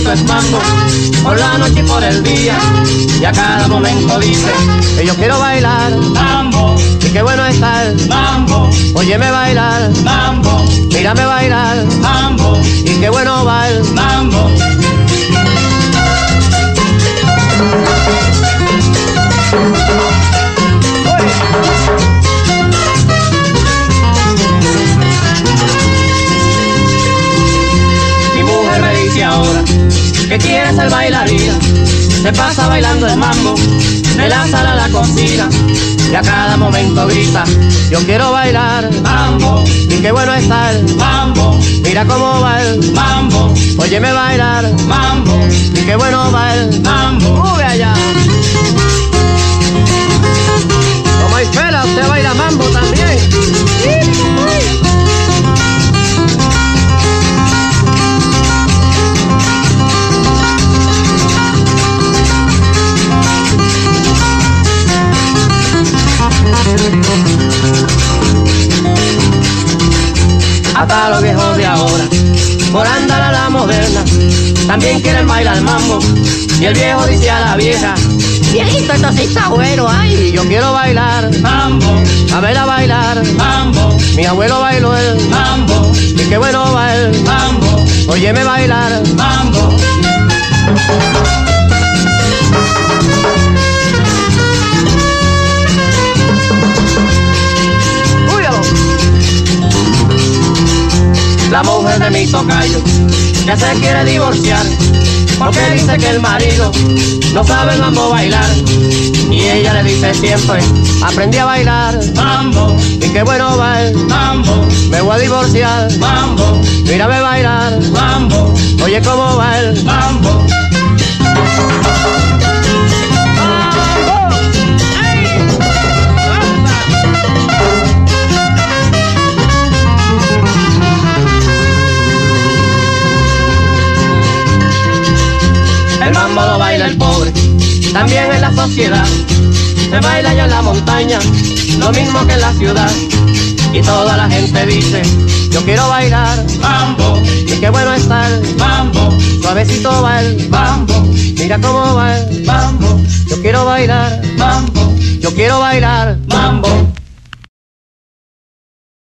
esto es mambo, por la noche y por el día, y a cada momento dice que yo quiero bailar mambo, y qué bueno estar mambo, óyeme bailar mambo, mírame bailar mambo, y qué bueno bailar mambo. Mi mujer me dice ahora que quiere ser bailarina, se pasa bailando el mambo de la sala a la cocina, y a cada momento grita yo quiero bailar mambo, y qué bueno estar mambo, mira cómo va el mambo, óyeme bailar mambo, y qué bueno va el mambo. Sube allá. Como Isfera, usted baila mambo también. Hasta los viejos de ahora, por andar a la moderna, también quieren bailar mambo. Y el viejo dice a la vieja: viejito, esto sí está bueno, ay, yo quiero bailar mambo, a verla bailar mambo. Mi abuelo bailó el mambo, y qué bueno va el mambo, óyeme bailar mambo. La mujer de mi tocayo ya se quiere divorciar, porque dice que el marido no sabe el mambo bailar. Y ella le dice siempre: aprendí a bailar mambo, y qué bueno va el mambo, me voy a divorciar mambo, mírame bailar mambo, oye cómo va el mambo. El mambo lo baila el pobre, también en la sociedad. Se baila allá en la montaña, lo mismo que en la ciudad. Y toda la gente dice: yo quiero bailar mambo, y qué bueno estar mambo, suavecito va el mambo, mira cómo va el mambo. Yo quiero bailar mambo, yo quiero bailar mambo.